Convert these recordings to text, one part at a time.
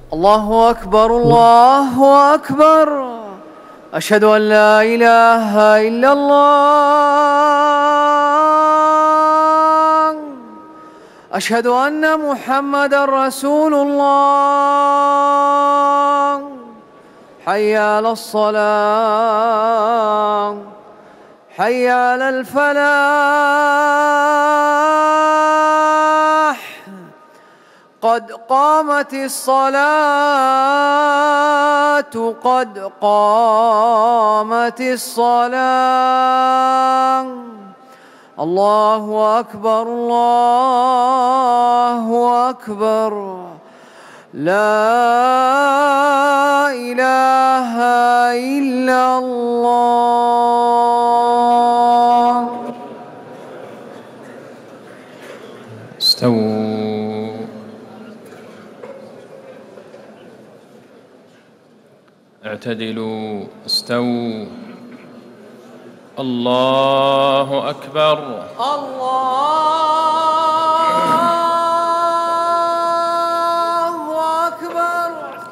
الله أكبر الله أكبر. أشهد أن لا إله إلا الله. أشهد أن محمدًا رسول الله. حي على الصلاة، حي على الفلاح. قد قامت الصلاة، قد قامت الصلاة. الله أكبر الله أكبر. لا إله إلا الله. استووا. اعتدلوا. استووا. الله أكبر. الله أكبر.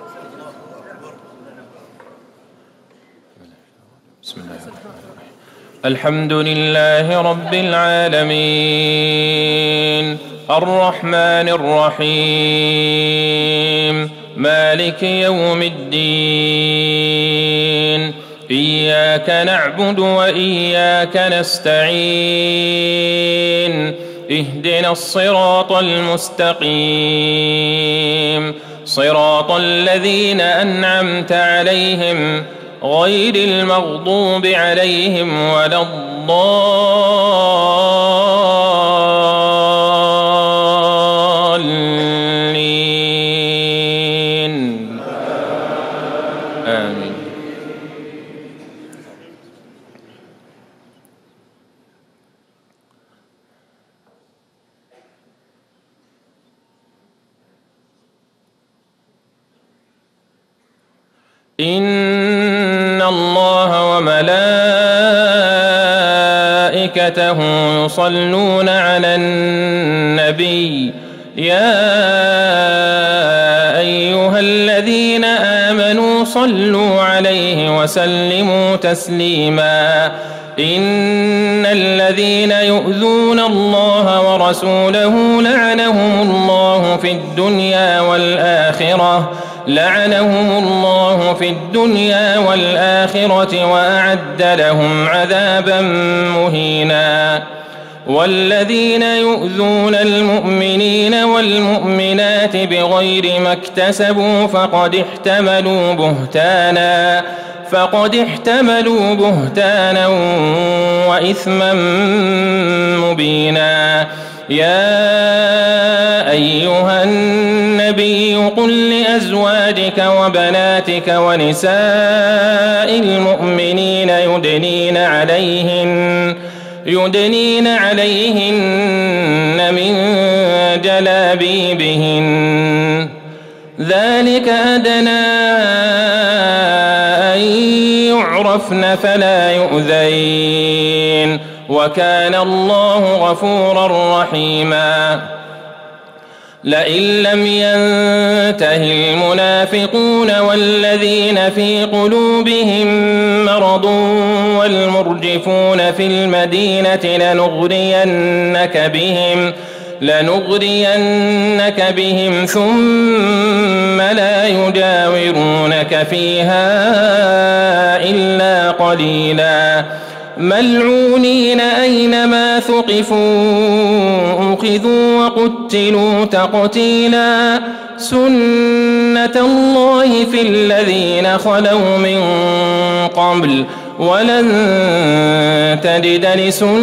بسم الله الرحمن الرحيم. الحمد لله رب العالمين الرحمن الرحيم مالك يوم الدين. إياك نعبد وإياك نستعين. اهدنا الصراط المستقيم صراط الذين أنعمت عليهم غير المغضوب عليهم ولا الضالين. آمين. إن الله وملائكته يصلون على النبي يا أيها الذين آمنوا صلوا عليه وسلموا تسليما. إن الذين يؤذون الله ورسوله لعنهم الله في الدنيا والآخرة وأعد لهم عذابا مهينا. والذين يؤذون المؤمنين والمؤمنات بغير ما اكتسبوا فقد احتملوا بهتانا وإثما مبينا. يا أيها النبي قل لأزواجك وبناتك ونساء المؤمنين يدنين عليهن من جلابيبهن ذلك أدنى أن يعرفن فلا يؤذين وكان الله غفورا رحيما. لئن لم ينته المنافقون والذين في قلوبهم مرض والمرجفون في المدينة لنغرينك بهم ثم لا يجاورونك فيها إلا قليلا. ملعونين أينما ثقفوا أخذوا وقتلوا تقتيلا. سنة الله في الذين خلوا من قبل ولن تجد لسنة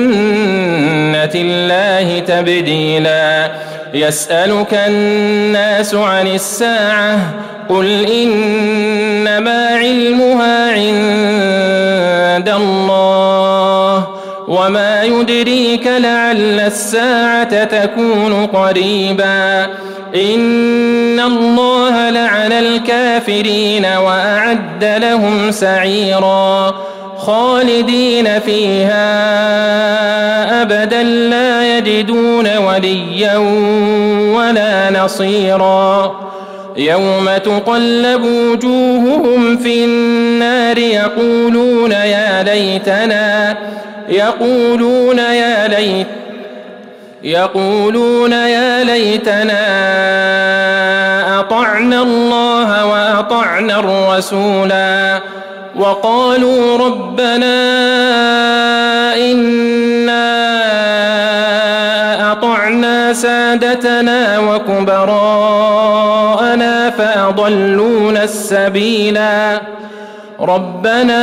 الله تبديلا. يسألك الناس عن الساعة قل إنما علمها عند الله وما يدريك لعل الساعة تكون قريبا. إن الله لعن الكافرين وأعد لهم سعيرا خالدين فيها أبدا لا يجدون وليا ولا نصيرا. يوم تقلب وجوههم في النار يقولون يا ليتنا أطعنا الله وأطعنا الرسولا وقالوا ربنا إنا أطعنا سادتنا وكبراءنا فأضلونا السبيلا ربنا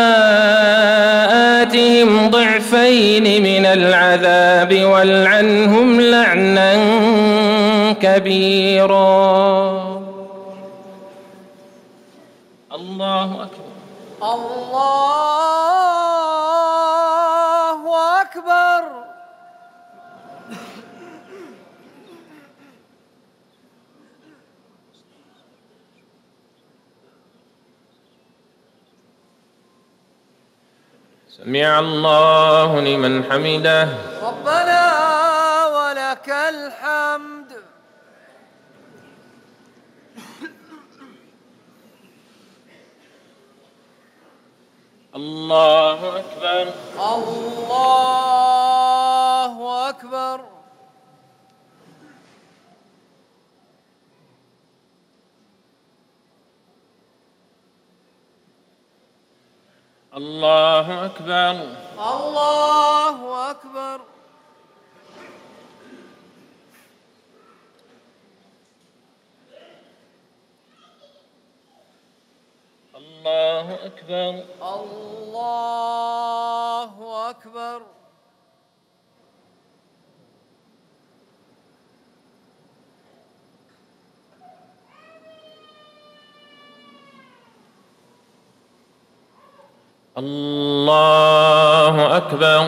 آتهم ضعفين من العذاب والعنهم لعنا كبيرا. الله أكبر. الله أكبر. سمع الله لمن حمده. ربنا ولك الحمد. الله أكبر. الله أكبر. الله أكبر. الله أكبر. الله أكبر. الله أكبر. الله أكبر.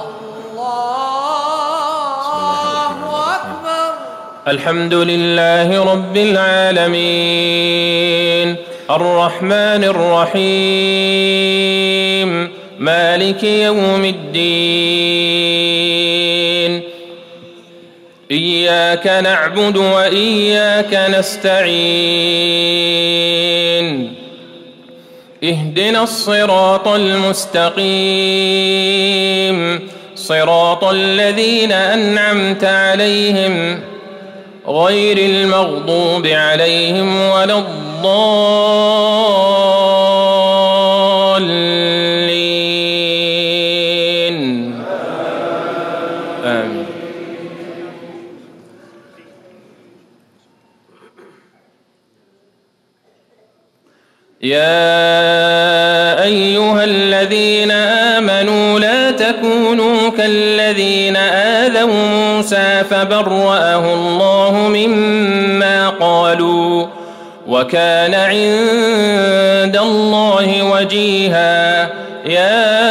الله أكبر. الحمد لله رب العالمين الرحمن الرحيم مالك يوم الدين إياك نعبد وإياك نستعين اهدنا الصراط المستقيم صراط الذين أنعمت عليهم غير المغضوب عليهم ولا الضالين آمين. يا أيها الذين آمنوا لا تكونوا كالذين آذوا موسى فبرأه الله مما قالوا وكان عند الله وجيها. يا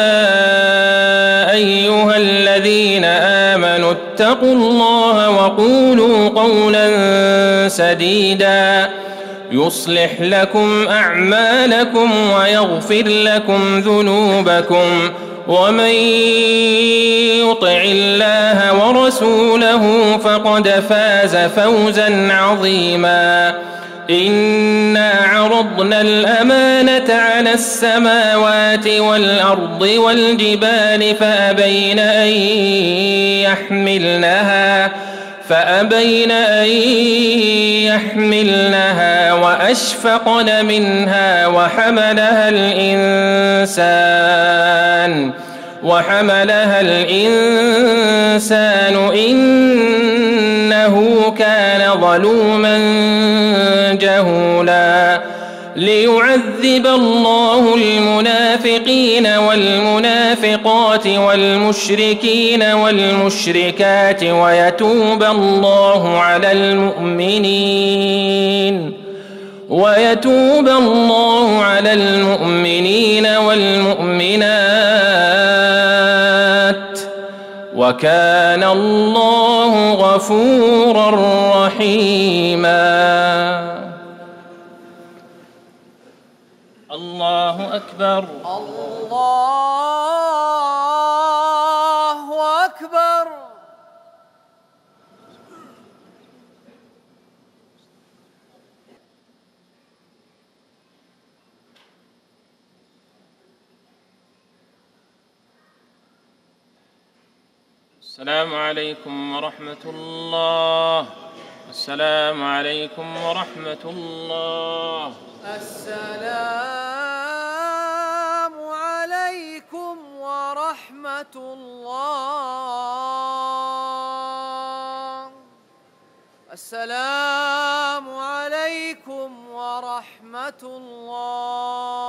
أيها الذين آمنوا اتقوا الله وقولوا قولا سديدا يصلح لكم أعمالكم ويغفر لكم ذنوبكم ومن يطع الله ورسوله فقد فاز فوزا عظيما. إنا عرضنا الأمانة على السماوات والأرض والجبال فأبين أن يحملنها وأشفقن منها وحملها الإنسان إنه كان ظلوما جهولا. ليعذب الله المنافقين والمنافقات والمشركين والمشركات ويتوب الله على المؤمنين والمؤمنات وكان الله غفورا رحيما. الله أكبر. الله أكبر. السلام عليكم ورحمة الله. السلام عليكم ورحمة الله. السلام عليكم ورحمة الله. السلام عليكم ورحمة الله.